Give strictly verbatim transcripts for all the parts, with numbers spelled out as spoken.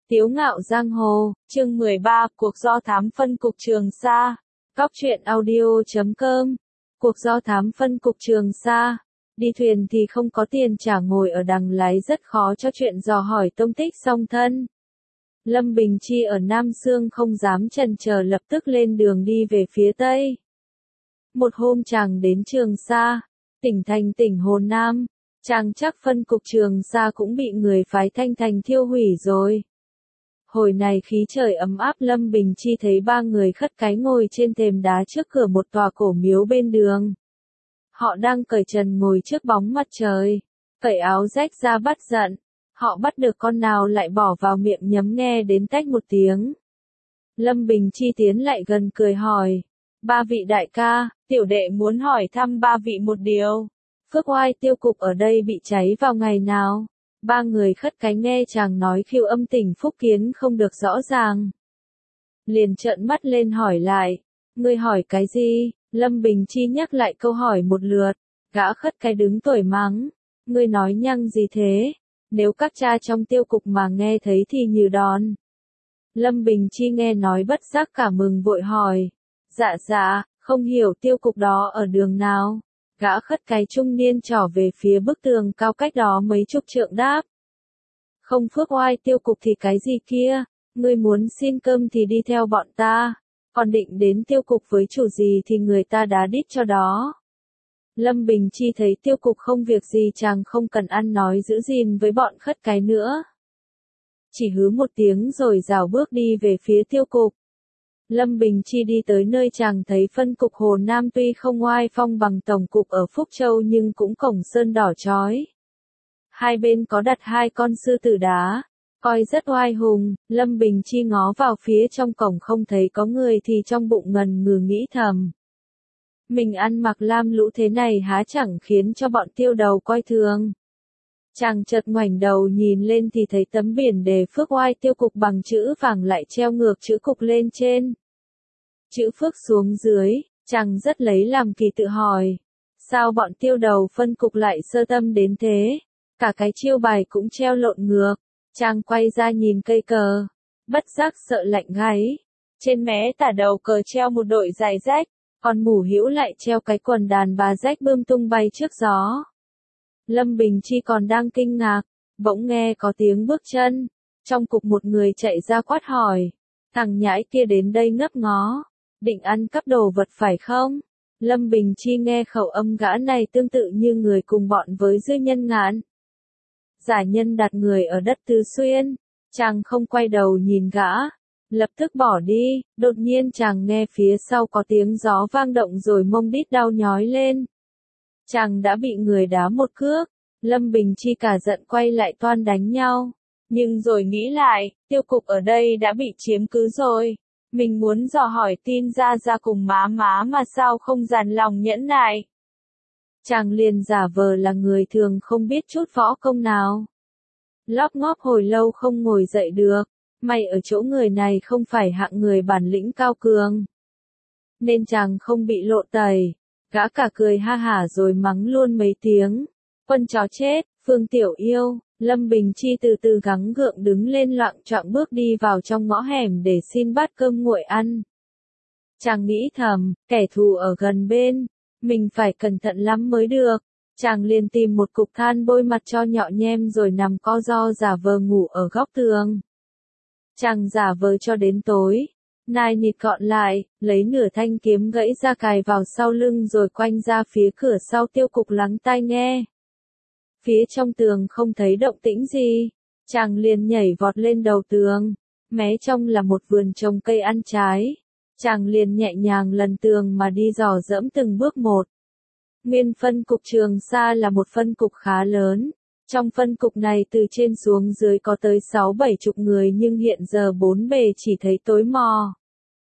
Tiếu ngạo giang hồ, chương mười ba, cuộc do thám phân cục Trường Sa. Cóc truyện audio chấm com. Cuộc do thám phân cục Trường Sa. Đi thuyền thì không có tiền trả, ngồi ở đằng lái rất khó cho chuyện dò hỏi tông tích song thân. Lâm Bình Chi ở Nam Sương không dám chần chờ, lập tức lên đường đi về phía Tây. Một hôm chàng đến Trường Sa, tỉnh thành tỉnh Hồ Nam, chàng chắc phân cục Trường Sa cũng bị người phái Thanh Thành thiêu hủy rồi. Hồi này khí trời ấm áp, Lâm Bình Chi thấy ba người khất cái ngồi trên thềm đá trước cửa một tòa cổ miếu bên đường. Họ đang cởi trần ngồi trước bóng mặt trời, cởi áo rách ra bắt giận. Họ bắt được con nào lại bỏ vào miệng nhấm, nghe đến tách một tiếng. Lâm Bình Chi tiến lại gần cười hỏi, ba vị đại ca, tiểu đệ muốn hỏi thăm ba vị một điều. Phước Oai tiêu cục ở đây bị cháy vào ngày nào? Ba người khất cái nghe chàng nói khiêu âm tỉnh Phúc Kiến không được rõ ràng, liền trợn mắt lên hỏi lại, ngươi hỏi cái gì? Lâm Bình Chi nhắc lại câu hỏi một lượt. Gã khất cái đứng tuổi mắng, ngươi nói nhăng gì thế? Nếu các cha trong tiêu cục mà nghe thấy thì như đòn. Lâm Bình Chi nghe nói bất giác cả mừng, vội hỏi, dạ dạ, không hiểu tiêu cục đó ở đường nào? Gã khất cái trung niên trỏ về phía bức tường cao cách đó mấy chục trượng đáp, không Phước Oai tiêu cục thì cái gì kia, ngươi muốn xin cơm thì đi theo bọn ta, còn định đến tiêu cục với chủ gì thì người ta đá đít cho đó. Lâm Bình Chi thấy tiêu cục không việc gì, chàng không cần ăn nói giữ gìn với bọn khất cái nữa, chỉ hứ một tiếng rồi rảo bước đi về phía tiêu cục. Lâm Bình Chi đi tới nơi chàng thấy phân cục Hồ Nam tuy không oai phong bằng tổng cục ở Phúc Châu nhưng cũng cổng sơn đỏ chói. Hai bên có đặt hai con sư tử đá, coi rất oai hùng. Lâm Bình Chi ngó vào phía trong cổng không thấy có người thì trong bụng ngần ngừ nghĩ thầm, mình ăn mặc lam lũ thế này há chẳng khiến cho bọn tiêu đầu coi thường. Chàng chợt ngoảnh đầu nhìn lên thì thấy tấm biển đề Phước Oai tiêu cục bằng chữ vàng lại treo ngược chữ cục lên trên, chữ Phước xuống dưới. Chàng rất lấy làm kỳ, tự hỏi, sao bọn tiêu đầu phân cục lại sơ tâm đến thế? Cả cái chiêu bài cũng treo lộn ngược. Chàng quay ra nhìn cây cờ, bất giác sợ lạnh gáy. Trên mé tả đầu cờ treo một đội giày rách, còn mủ hữu lại treo cái quần đàn bà rách bươm tung bay trước gió. Lâm Bình Chi còn đang kinh ngạc, bỗng nghe có tiếng bước chân. Trong cục một người chạy ra quát hỏi, thằng nhãi kia đến đây ngấp nghó, định ăn cắp đồ vật phải không? Lâm Bình Chi nghe khẩu âm gã này tương tự như người cùng bọn với Dư Nhân Ngạn, giả nhân đặt người ở đất Tứ Xuyên. Chàng không quay đầu nhìn gã, lập tức bỏ đi. Đột nhiên chàng nghe phía sau có tiếng gió vang động rồi mông đít đau nhói lên. Chàng đã bị người đá một cước. Lâm Bình Chi cả giận quay lại toan đánh nhau, nhưng rồi nghĩ lại, tiêu cục ở đây đã bị chiếm cứ rồi, mình muốn dò hỏi tin ra ra cùng má má mà sao không dằn lòng nhẫn nại. Chàng liền giả vờ là người thường không biết chút võ công nào, lóp ngóp hồi lâu không ngồi dậy được. May ở chỗ người này không phải hạng người bản lĩnh cao cường, nên chàng không bị lộ tẩy. Gã cả cười ha hả rồi mắng luôn mấy tiếng, quân chó chết, Phương Tiểu Yêu. Lâm Bình Chi từ từ gắng gượng đứng lên, loạng choạng bước đi vào trong ngõ hẻm để xin bát cơm nguội ăn. Chàng nghĩ thầm, kẻ thù ở gần bên, mình phải cẩn thận lắm mới được. Chàng liền tìm một cục than bôi mặt cho nhọ nhem rồi nằm co ro giả vờ ngủ ở góc tường. Chàng giả vờ cho đến tối, nai nịt gọn lại, lấy nửa thanh kiếm gãy ra cài vào sau lưng rồi quanh ra phía cửa sau tiêu cục lắng tai nghe. Phía trong tường không thấy động tĩnh gì, chàng liền nhảy vọt lên đầu tường. Mé trong là một vườn trồng cây ăn trái, chàng liền nhẹ nhàng lần tường mà đi dò dẫm từng bước một. Nguyên phân cục Trường Sa là một phân cục khá lớn. Trong phân cục này từ trên xuống dưới có tới sáu bảy chục người, nhưng hiện giờ bốn bề chỉ thấy tối mò.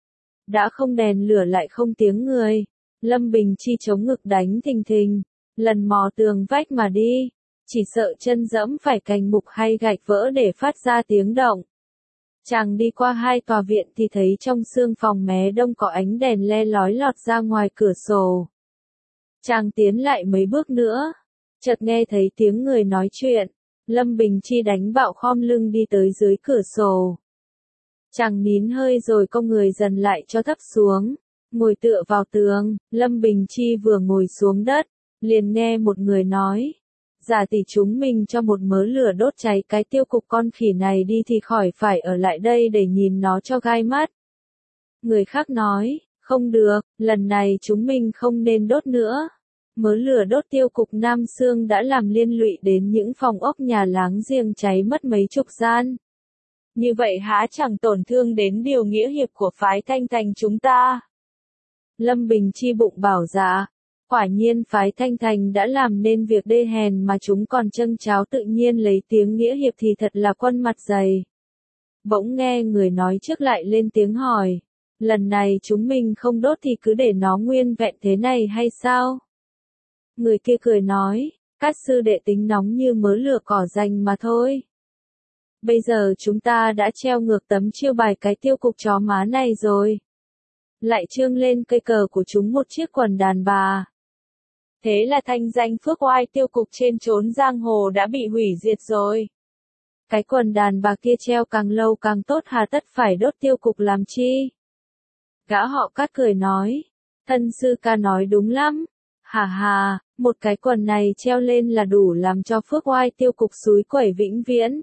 Đã không đèn lửa lại không tiếng người. Lâm Bình Chi chống ngực đánh thình thình, lần mò tường vách mà đi, chỉ sợ chân dẫm phải cành mục hay gạch vỡ để phát ra tiếng động. Chàng đi qua hai tòa viện thì thấy trong sương phòng mé đông có ánh đèn le lói lọt ra ngoài cửa sổ. Chàng tiến lại mấy bước nữa, chợt nghe thấy tiếng người nói chuyện. Lâm Bình Chi đánh bạo khom lưng đi tới dưới cửa sổ. Chàng nín hơi rồi cong người dần lại cho thấp xuống, ngồi tựa vào tường. Lâm Bình Chi vừa ngồi xuống đất, liền nghe một người nói, giả tỷ chúng mình cho một mớ lửa đốt cháy cái tiêu cục con khỉ này đi thì khỏi phải ở lại đây để nhìn nó cho gai mắt. Người khác nói, không được, lần này chúng mình không nên đốt nữa. Mớ lửa đốt tiêu cục Nam Xương đã làm liên lụy đến những phòng ốc nhà láng giềng cháy mất mấy chục gian. Như vậy há chẳng tổn thương đến điều nghĩa hiệp của phái Thanh Thành chúng ta. Lâm Bình Chi bụng bảo dạ, quả nhiên phái Thanh Thành đã làm nên việc đê hèn mà chúng còn châng cháo tự nhiên lấy tiếng nghĩa hiệp thì thật là quân mặt dày. Bỗng nghe người nói trước lại lên tiếng hỏi, lần này chúng mình không đốt thì cứ để nó nguyên vẹn thế này hay sao? Người kia cười nói, các sư đệ tính nóng như mớ lửa cỏ rành mà thôi. Bây giờ chúng ta đã treo ngược tấm chiêu bài cái tiêu cục chó má này rồi. Lại trương lên cây cờ của chúng một chiếc quần đàn bà. Thế là thanh danh phước oai tiêu cục trên chốn giang hồ đã bị hủy diệt rồi. Cái quần đàn bà kia treo càng lâu càng tốt, hà tất phải đốt tiêu cục làm chi? Gã họ Cát cười nói, thân sư ca nói đúng lắm. Hà hà, một cái quần này treo lên là đủ làm cho phước oai tiêu cục xúi quẩy vĩnh viễn.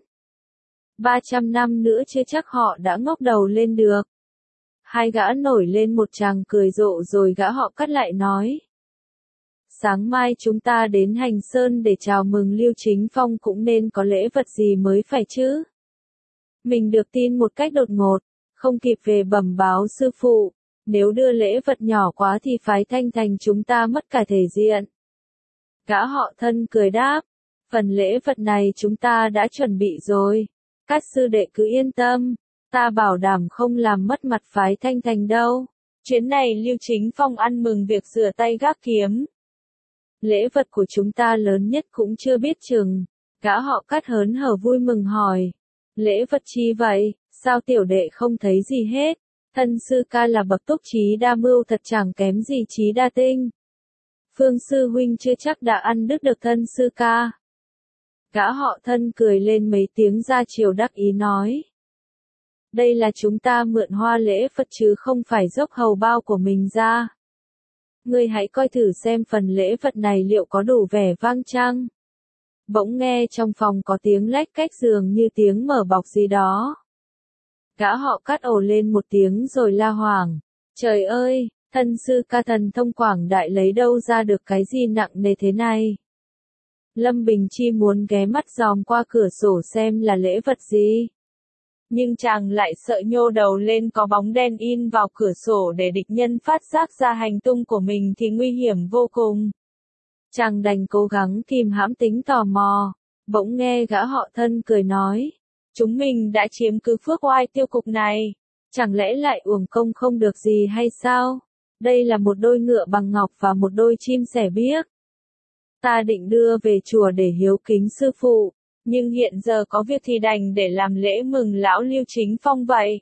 Ba trăm năm nữa chưa chắc họ đã ngóc đầu lên được. Hai gã nổi lên một tràng cười rộ rồi gã họ Cát lại nói. Sáng mai chúng ta đến Hành Sơn để chào mừng Lưu Chính Phong, cũng nên có lễ vật gì mới phải chứ. Mình được tin một cách đột ngột, không kịp về bẩm báo sư phụ. Nếu đưa lễ vật nhỏ quá thì phái Thanh Thành chúng ta mất cả thể diện. Gã họ Thân cười đáp, phần lễ vật này chúng ta đã chuẩn bị rồi. Các sư đệ cứ yên tâm, ta bảo đảm không làm mất mặt phái Thanh Thành đâu. Chuyến này Lưu Chính Phong ăn mừng việc rửa tay gác kiếm. Lễ vật của chúng ta lớn nhất cũng chưa biết chừng. Gã họ Cát hớn hở vui mừng hỏi, lễ vật chi vậy, sao tiểu đệ không thấy gì hết? Thân sư ca là bậc túc trí đa mưu thật chẳng kém gì trí đa tinh. Phương sư huynh chưa chắc đã ăn đứt được thân sư ca. Gã họ Thân cười lên mấy tiếng ra chiều đắc ý nói. Đây là chúng ta mượn hoa lễ Phật chứ không phải dốc hầu bao của mình ra. Ngươi hãy coi thử xem phần lễ vật này liệu có đủ vẻ vang chăng. Bỗng nghe trong phòng có tiếng lách cách dường như tiếng mở bọc gì đó. Gã họ Cát ồ lên một tiếng rồi la hoảng. Trời ơi, thân sư ca thần thông quảng đại lấy đâu ra được cái gì nặng nề thế này? Lâm Bình Chi muốn ghé mắt dòm qua cửa sổ xem là lễ vật gì. Nhưng chàng lại sợ nhô đầu lên có bóng đen in vào cửa sổ để địch nhân phát giác ra hành tung của mình thì nguy hiểm vô cùng. Chàng đành cố gắng kìm hãm tính tò mò. Bỗng nghe gã họ Thân cười nói. Chúng mình đã chiếm cứ phước oai tiêu cục này. Chẳng lẽ lại uổng công không được gì hay sao? Đây là một đôi ngựa bằng ngọc và một đôi chim sẻ biếc. Ta định đưa về chùa để hiếu kính sư phụ. Nhưng hiện giờ có việc thì đành để làm lễ mừng lão Lưu Chính Phong vậy.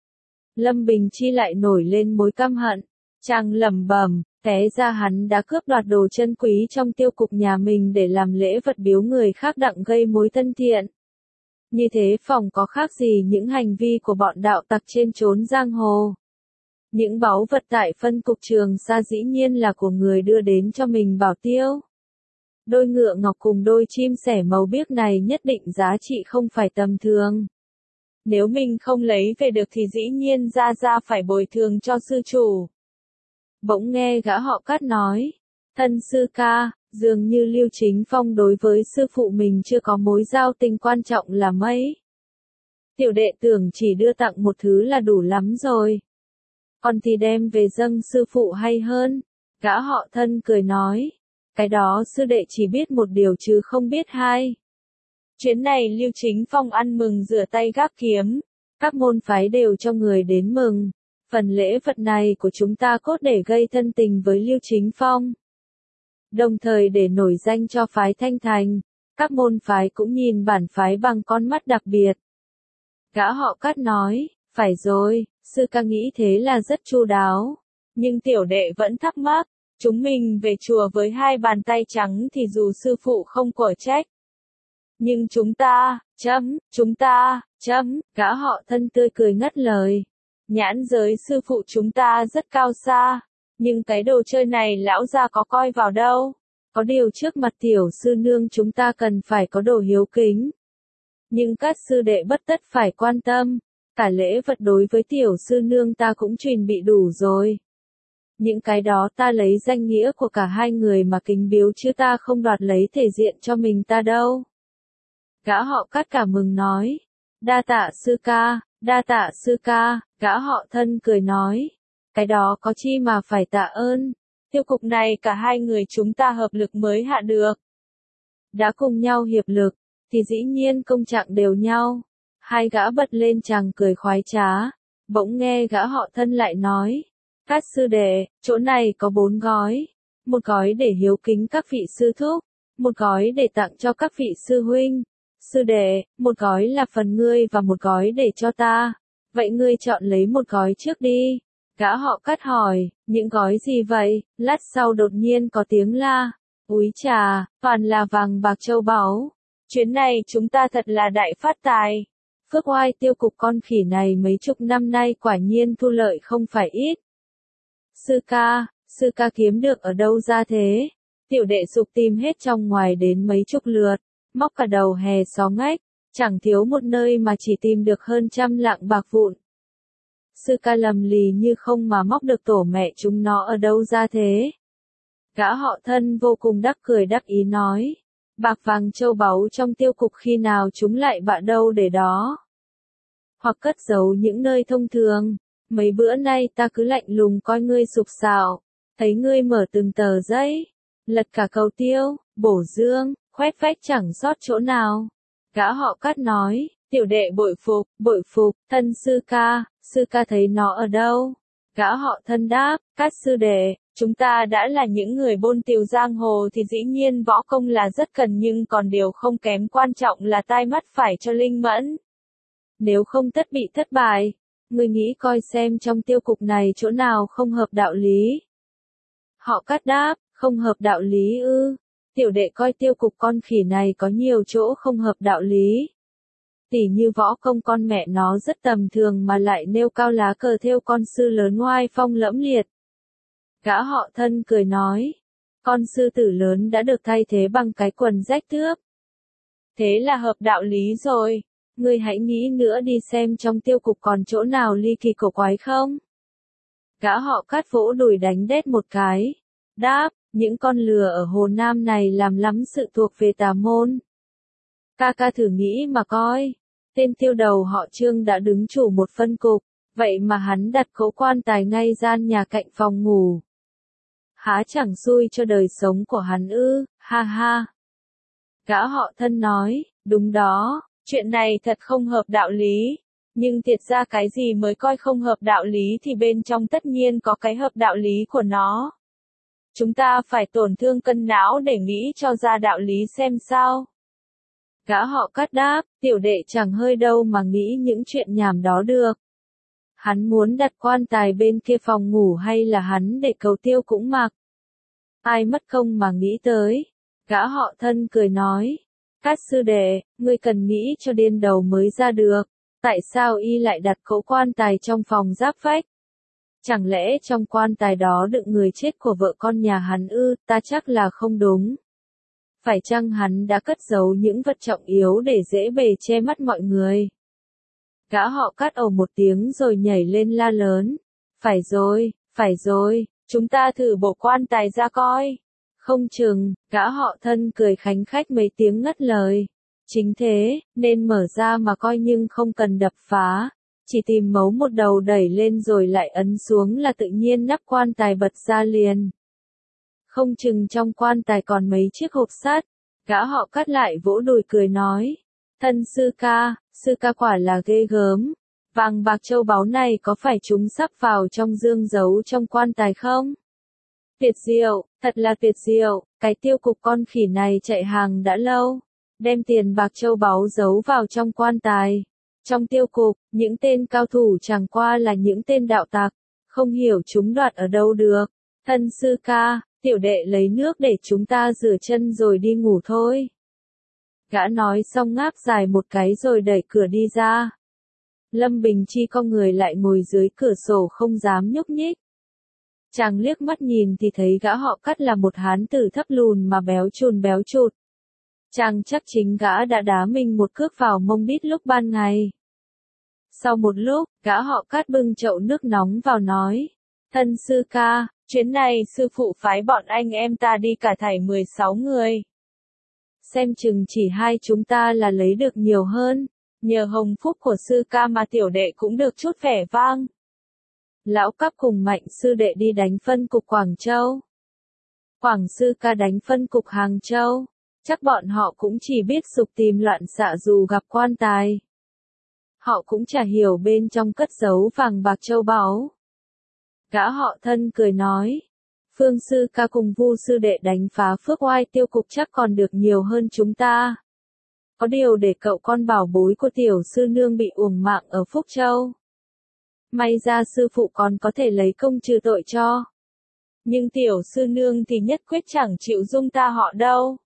Lâm Bình Chi lại nổi lên mối căm hận. Chàng lẩm bẩm, té ra hắn đã cướp đoạt đồ chân quý trong tiêu cục nhà mình để làm lễ vật biếu người khác đặng gây mối thân thiện. Như thế phòng có khác gì những hành vi của bọn đạo tặc trên chốn giang hồ. Những báu vật tại phân cục Trường Sa dĩ nhiên là của người đưa đến cho mình bảo tiêu. Đôi ngựa ngọc cùng đôi chim sẻ màu biếc này nhất định giá trị không phải tầm thường. Nếu mình không lấy về được thì dĩ nhiên Gia Gia phải bồi thường cho sư chủ. Bỗng nghe gã họ Cát nói, thân sư ca, dường như Lưu Chính Phong đối với sư phụ mình chưa có mối giao tình quan trọng là mấy. Tiểu đệ tưởng chỉ đưa tặng một thứ là đủ lắm rồi. Còn thì đem về dâng sư phụ hay hơn. Gã họ Thân cười nói, cái đó sư đệ chỉ biết một điều chứ không biết hai. Chuyến này Lưu Chính Phong ăn mừng rửa tay gác kiếm. Các môn phái đều cho người đến mừng. Phần lễ vật này của chúng ta cốt để gây thân tình với Lưu Chính Phong. Đồng thời để nổi danh cho phái Thanh Thành. Các môn phái cũng nhìn bản phái bằng con mắt đặc biệt. Gã họ Cát nói, phải rồi, sư ca nghĩ thế là rất chu đáo. Nhưng tiểu đệ vẫn thắc mắc, chúng mình về chùa với hai bàn tay trắng thì dù sư phụ không quở trách. Nhưng chúng ta, chấm, chúng ta, chấm, gã họ Thân tươi cười ngất lời. Nhãn giới sư phụ chúng ta rất cao xa, nhưng cái đồ chơi này lão gia có coi vào đâu. Có điều trước mặt tiểu sư nương chúng ta cần phải có đồ hiếu kính. Nhưng các sư đệ bất tất phải quan tâm, cả lễ vật đối với tiểu sư nương ta cũng chuẩn bị đủ rồi. Những cái đó ta lấy danh nghĩa của cả hai người mà kính biếu chứ ta không đoạt lấy thể diện cho mình ta đâu. Gã họ Cát cả mừng nói, đa tạ sư ca, đa tạ sư ca, gã họ Thân cười nói, cái đó có chi mà phải tạ ơn, tiêu cục này cả hai người chúng ta hợp lực mới hạ được. Đã cùng nhau hiệp lực, thì dĩ nhiên công trạng đều nhau. Hai gã bật lên chàng cười khoái trá, bỗng nghe gã họ Thân lại nói, các sư đệ, chỗ này có bốn gói, một gói để hiếu kính các vị sư thúc, một gói để tặng cho các vị sư huynh, sư đệ, một gói là phần ngươi và một gói để cho ta, vậy ngươi chọn lấy một gói trước đi. Gã họ Cát hỏi, những gói gì vậy? Lát sau đột nhiên có tiếng la, úi trà, toàn là vàng bạc châu báu. Chuyến này chúng ta thật là đại phát tài. Phước oai tiêu cục con khỉ này mấy chục năm nay quả nhiên thu lợi không phải ít. Sư ca, sư ca kiếm được ở đâu ra thế? Tiểu đệ sục tìm hết trong ngoài đến mấy chục lượt, móc cả đầu hè xó ngách, chẳng thiếu một nơi mà chỉ tìm được hơn trăm lạng bạc vụn. Sư ca lầm lì như không mà móc được tổ mẹ chúng nó ở đâu ra thế? Gã họ Thân vô cùng đắc cười đắc ý nói, bạc vàng châu báu trong tiêu cục khi nào chúng lại bạ đâu để đó. Hoặc cất giấu những nơi thông thường, mấy bữa nay ta cứ lạnh lùng coi ngươi sục sạo, thấy ngươi mở từng tờ giấy, lật cả cầu tiêu, bổ dương, khoét vách chẳng sót chỗ nào. Gã họ Cát nói, tiểu đệ bội phục, bội phục, Thân sư ca, sư ca thấy nó ở đâu? Gã họ Thân đáp, Cát sư đệ, chúng ta đã là những người bôn tiều giang hồ thì dĩ nhiên võ công là rất cần nhưng còn điều không kém quan trọng là tai mắt phải cho linh mẫn. Nếu không tất bị thất bại, ngươi nghĩ coi xem trong tiêu cục này chỗ nào không hợp đạo lý. Họ Cát đáp, không hợp đạo lý ư, tiểu đệ coi tiêu cục con khỉ này có nhiều chỗ không hợp đạo lý. Tỉ như võ công con mẹ nó rất tầm thường mà lại nêu cao lá cờ thêu con sư lớn oai phong lẫm liệt. Gã họ Thân cười nói, con sư tử lớn đã được thay thế bằng cái quần rách thướp. Thế là hợp đạo lý rồi, ngươi hãy nghĩ nữa đi xem trong tiêu cục còn chỗ nào ly kỳ cổ quái không. Gã họ Cát vỗ đùi đánh đét một cái, đáp, những con lừa ở Hồ Nam này làm lắm sự thuộc về tà môn. Ca ca thử nghĩ mà coi, tên tiêu đầu họ Trương đã đứng chủ một phân cục, vậy mà hắn đặt cỗ quan tài ngay gian nhà cạnh phòng ngủ. Há chẳng xui cho đời sống của hắn ư, ha ha. Gã họ Thân nói, đúng đó, chuyện này thật không hợp đạo lý, nhưng thiệt ra cái gì mới coi không hợp đạo lý thì bên trong tất nhiên có cái hợp đạo lý của nó. Chúng ta phải tổn thương cân não để nghĩ cho ra đạo lý xem sao. Gã họ Cát đáp, tiểu đệ chẳng hơi đâu mà nghĩ những chuyện nhảm đó được. Hắn muốn đặt quan tài bên kia phòng ngủ hay là hắn để cầu tiêu cũng mặc. Ai mất công mà nghĩ tới. Gã họ Thân cười nói, Cát sư đệ, ngươi cần nghĩ cho điên đầu mới ra được. Tại sao y lại đặt cỗ quan tài trong phòng giáp vách? Chẳng lẽ trong quan tài đó đựng người chết của vợ con nhà hắn ư? Ta chắc là không đúng. Phải chăng hắn đã cất giấu những vật trọng yếu để dễ bề che mắt mọi người? Gã họ Cát ồ một tiếng rồi nhảy lên la lớn. Phải rồi, phải rồi, chúng ta thử bổ quan tài ra coi. Không chừng, gã họ Thân cười khánh khách mấy tiếng ngất lời. Chính thế, nên mở ra mà coi nhưng không cần đập phá. Chỉ tìm mấu một đầu đẩy lên rồi lại ấn xuống là tự nhiên nắp quan tài bật ra liền. Không chừng trong quan tài còn mấy chiếc hộp sắt. Gã họ Cát lại vỗ đùi cười nói. Thân sư ca, sư ca quả là ghê gớm. Vàng bạc châu báu này có phải chúng sắp vào trong dương giấu trong quan tài không? Tuyệt diệu, thật là tuyệt diệu, cái tiêu cục con khỉ này chạy hàng đã lâu. Đem tiền bạc châu báu giấu vào trong quan tài. Trong tiêu cục, những tên cao thủ chẳng qua là những tên đạo tặc. Không hiểu chúng đoạt ở đâu được. Thân sư ca, tiểu đệ lấy nước để chúng ta rửa chân rồi đi ngủ thôi. Gã nói xong ngáp dài một cái rồi đẩy cửa đi ra. Lâm Bình Chi cong người lại ngồi dưới cửa sổ không dám nhúc nhích. Chàng liếc mắt nhìn thì thấy gã họ Cắt là một hán tử thấp lùn mà béo chùn béo chụt. Chàng chắc chính gã đã đá mình một cước vào mông đít lúc ban ngày. Sau một lúc, gã họ Cắt bưng chậu nước nóng vào nói. Thân sư ca, chuyến này sư phụ phái bọn anh em ta đi cả thảy mười sáu người. Xem chừng chỉ hai chúng ta là lấy được nhiều hơn. Nhờ hồng phúc của sư ca mà tiểu đệ cũng được chút vẻ vang. Lão Cắp cùng Mạnh sư đệ đi đánh phân cục Quảng Châu. Quảng sư ca đánh phân cục Hàng Châu. Chắc bọn họ cũng chỉ biết sục tìm loạn xạ dù gặp quan tài. Họ cũng chả hiểu bên trong cất giấu vàng bạc châu báu. Gã họ Thân cười nói. Phương sư ca cùng Vu sư đệ đánh phá Phước Oai tiêu cục chắc còn được nhiều hơn chúng ta. Có điều để cậu con bảo bối của tiểu sư nương bị uổng mạng ở Phúc Châu. May ra sư phụ còn có thể lấy công trừ tội cho. Nhưng tiểu sư nương thì nhất quyết chẳng chịu dung ta họ đâu.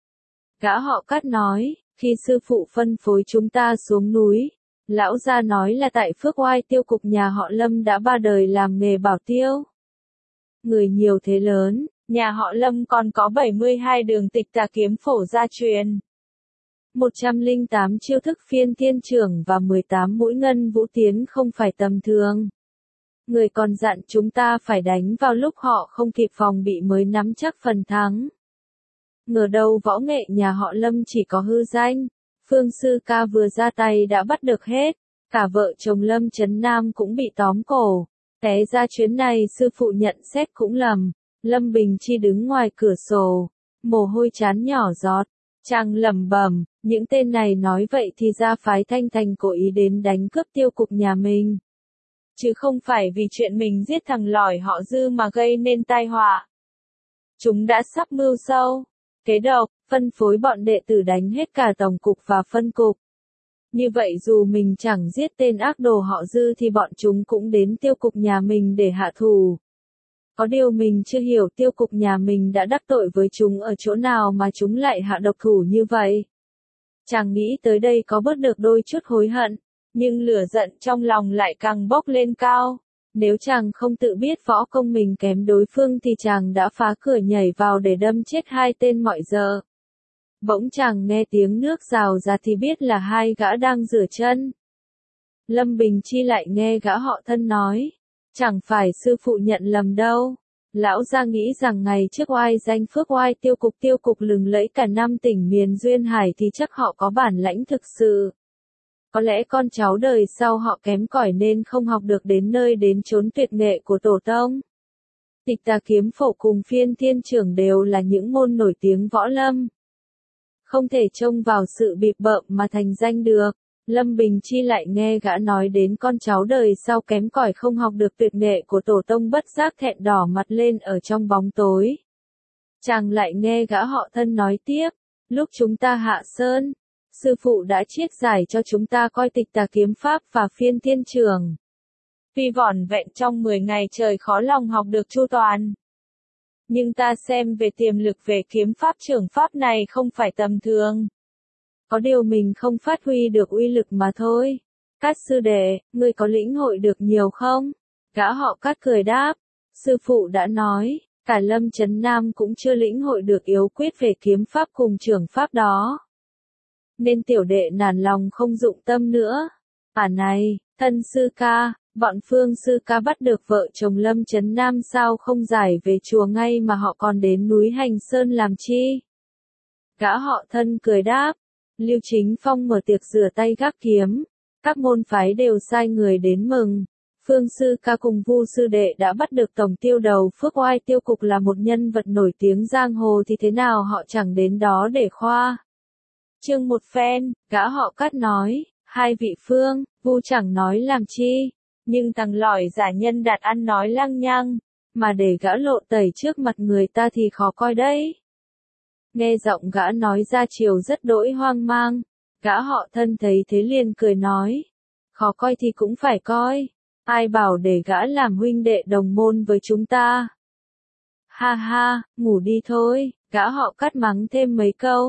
Gã họ Cắt nói, khi sư phụ phân phối chúng ta xuống núi, lão gia nói là tại Phước Oai tiêu cục nhà họ Lâm đã ba đời làm nghề bảo tiêu. Người nhiều thế lớn, nhà họ Lâm còn có bảy mươi hai đường tịch tà kiếm phổ gia truyền. một trăm lẻ tám chiêu thức phiên thiên trưởng và mười tám mũi ngân vũ tiến không phải tầm thường. Người còn dặn chúng ta phải đánh vào lúc họ không kịp phòng bị mới nắm chắc phần thắng. Ngờ đâu võ nghệ nhà họ Lâm chỉ có hư danh, Phương sư ca vừa ra tay đã bắt được hết, cả vợ chồng Lâm Chấn Nam cũng bị tóm cổ. Té ra chuyến này sư phụ nhận xét cũng lầm. Lâm Bình Chi đứng ngoài cửa sổ, mồ hôi chán nhỏ giọt. Chàng lẩm bẩm, những tên này nói vậy thì ra phái Thanh Thành cố ý đến đánh cướp tiêu cục nhà mình. Chứ không phải vì chuyện mình giết thằng lỏi họ Dư mà gây nên tai họa. Chúng đã sắp mưu sâu, kế độc, phân phối bọn đệ tử đánh hết cả tổng cục và phân cục. Như vậy dù mình chẳng giết tên ác đồ họ Dư thì bọn chúng cũng đến tiêu cục nhà mình để hạ thù. Có điều mình chưa hiểu tiêu cục nhà mình đã đắc tội với chúng ở chỗ nào mà chúng lại hạ độc thủ như vậy. Chàng nghĩ tới đây có bớt được đôi chút hối hận, nhưng lửa giận trong lòng lại càng bốc lên cao. Nếu chàng không tự biết võ công mình kém đối phương thì chàng đã phá cửa nhảy vào để đâm chết hai tên mọi giờ. Bỗng chàng nghe tiếng nước rào ra thì biết là hai gã đang rửa chân. Lâm Bình Chi lại nghe gã họ Thân nói. Chẳng phải sư phụ nhận lầm đâu. Lão gia nghĩ rằng ngày trước oai danh Phước Oai tiêu cục tiêu cục lừng lẫy cả năm tỉnh miền Duyên Hải thì chắc họ có bản lãnh thực sự. Có lẽ con cháu đời sau họ kém cỏi nên không học được đến nơi đến chốn tuyệt nghệ của tổ tông. Tịch tà kiếm phổ cùng phiên thiên trưởng đều là những môn nổi tiếng võ lâm. Không thể trông vào sự bịp bợm mà thành danh được. Lâm Bình Chi lại nghe gã nói đến con cháu đời sau kém cỏi không học được tuyệt nghệ của tổ tông bất giác thẹn đỏ mặt lên ở trong bóng tối. Chàng lại nghe gã họ Thân nói tiếp, lúc chúng ta hạ sơn, sư phụ đã chiết giải cho chúng ta coi tịch tà kiếm pháp và phiên thiên trường. Tuy vỏn vẹn trong mười ngày trời khó lòng học được chu toàn. Nhưng ta xem về tiềm lực về kiếm pháp trưởng pháp này không phải tầm thường. Có điều mình không phát huy được uy lực mà thôi. Cát sư đệ, ngươi có lĩnh hội được nhiều không? Gã họ Cát cười đáp. Sư phụ đã nói, cả Lâm Chấn Nam cũng chưa lĩnh hội được yếu quyết về kiếm pháp cùng trưởng pháp đó. Nên tiểu đệ nản lòng không dụng tâm nữa. À này, Thân sư ca, bọn Phương sư ca bắt được vợ chồng Lâm Chấn Nam sao không giải về chùa ngay mà họ còn đến núi Hành Sơn làm chi? Gã họ Thân cười đáp. Lưu Chính Phong mở tiệc rửa tay gác kiếm, các môn phái đều sai người đến mừng. Phương sư ca cùng Vu sư đệ đã bắt được tổng tiêu đầu Phước Oai tiêu cục là một nhân vật nổi tiếng giang hồ thì thế nào họ chẳng đến đó để khoa. Chương một phen, gã họ Cát nói, hai vị Phương, Vu chẳng nói làm chi, nhưng thằng lỏi giả nhân đặt ăn nói lăng nhăng, mà để gã lộ tẩy trước mặt người ta thì khó coi đấy. Nghe giọng gã nói ra chiều rất đỗi hoang mang, gã họ Thân thấy thế liền cười nói, khó coi thì cũng phải coi, ai bảo để gã làm huynh đệ đồng môn với chúng ta. Ha ha, ngủ đi thôi, gã họ Cát mắng thêm mấy câu,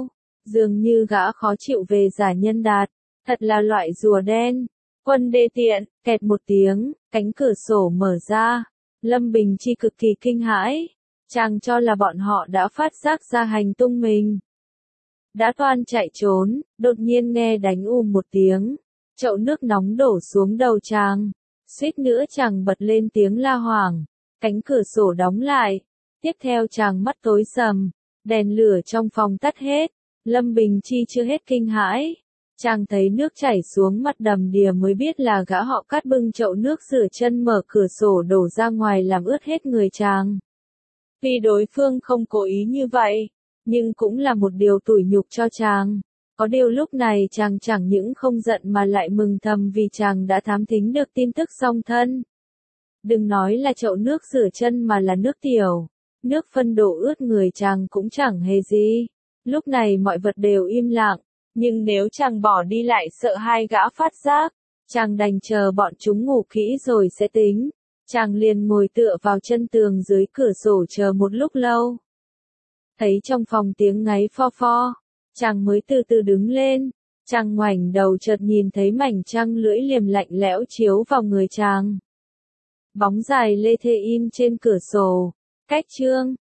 Dường như gã khó chịu về giả nhân đạt, thật là loại rùa đen. Quân đê tiện, kẹt một tiếng, cánh cửa sổ mở ra. Lâm Bình Chi cực kỳ kinh hãi. Chàng cho là bọn họ đã phát giác ra hành tung mình. Đã toan chạy trốn, đột nhiên nghe đánh ùm một tiếng. Chậu nước nóng đổ xuống đầu chàng. Suýt nữa chàng bật lên tiếng la hoảng. Cánh cửa sổ đóng lại. Tiếp theo chàng mắt tối sầm. Đèn lửa trong phòng tắt hết. Lâm Bình Chi chưa hết kinh hãi. Chàng thấy nước chảy xuống mặt đầm đìa mới biết là gã họ Cát bưng chậu nước rửa chân mở cửa sổ đổ ra ngoài làm ướt hết người chàng. Vì đối phương không cố ý như vậy, nhưng cũng là một điều tủi nhục cho chàng. Có điều lúc này chàng chẳng những không giận mà lại mừng thầm vì chàng đã thám thính được tin tức song thân. Đừng nói là chậu nước rửa chân mà là nước tiểu, nước phân đổ ướt người chàng cũng chẳng hề gì. Lúc này mọi vật đều im lặng, nhưng nếu chàng bỏ đi lại sợ hai gã phát giác, chàng đành chờ bọn chúng ngủ kỹ rồi sẽ tính. Chàng liền ngồi tựa vào chân tường dưới cửa sổ chờ một lúc lâu. Thấy trong phòng tiếng ngáy pho pho, chàng mới từ từ đứng lên. Chàng ngoảnh đầu chợt nhìn thấy mảnh trăng lưỡi liềm lạnh lẽo chiếu vào người chàng. Bóng dài lê thê in trên cửa sổ. Cách chương